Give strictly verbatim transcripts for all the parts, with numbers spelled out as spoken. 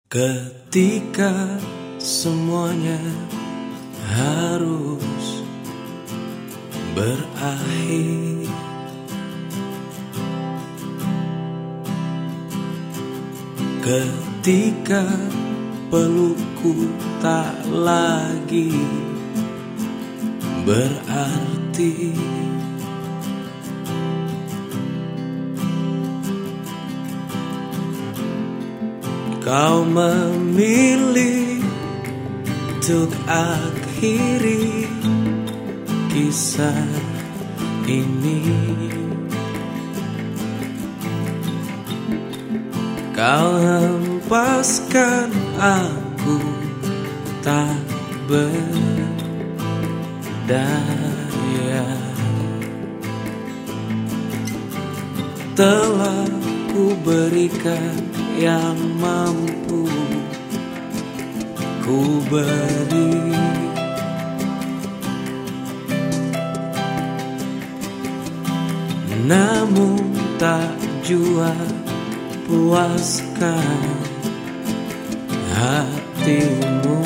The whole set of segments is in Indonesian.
Ketika semuanya harus berakhir, ketika pelukku tak lagi berarti, kau memilih untuk akhiri kisah ini. Kau hempaskan aku tak berdaya. Telah ku berikan yang mampu ku beri, namun tak jua puaskan hatimu.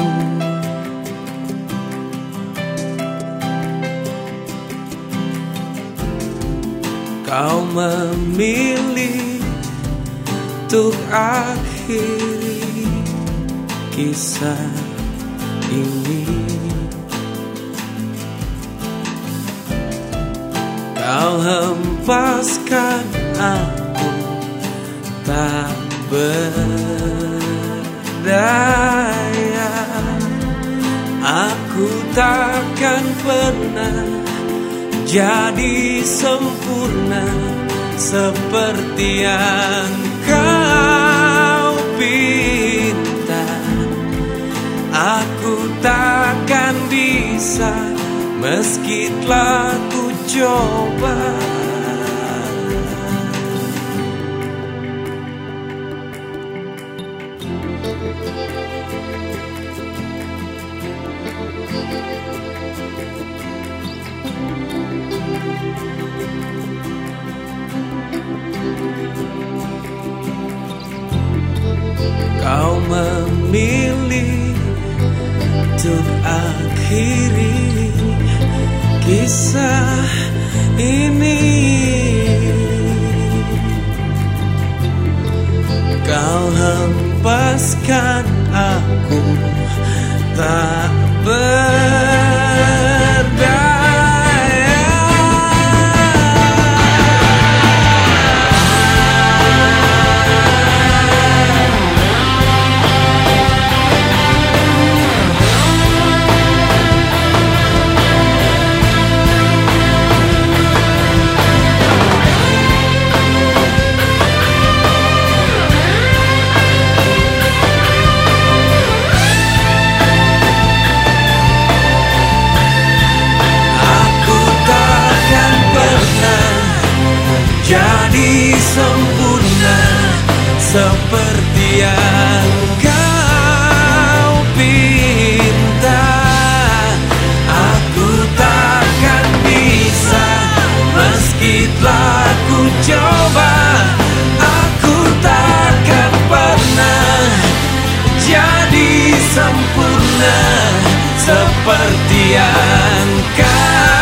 Kau memilih untuk akhiri kisah ini. Kau hempaskan aku tak berdaya. Aku takkan pernah jadi sempurna seperti yang kau pinta. Aku takkan bisa meski telah ku coba. Kau memilih untuk akhiri kisah ini. Kau hempaskan aku tak berdaya. Jadi sempurna seperti yang kau pinta. Aku takkan bisa meski telah ku coba. Aku takkan pernah jadi sempurna seperti yang kau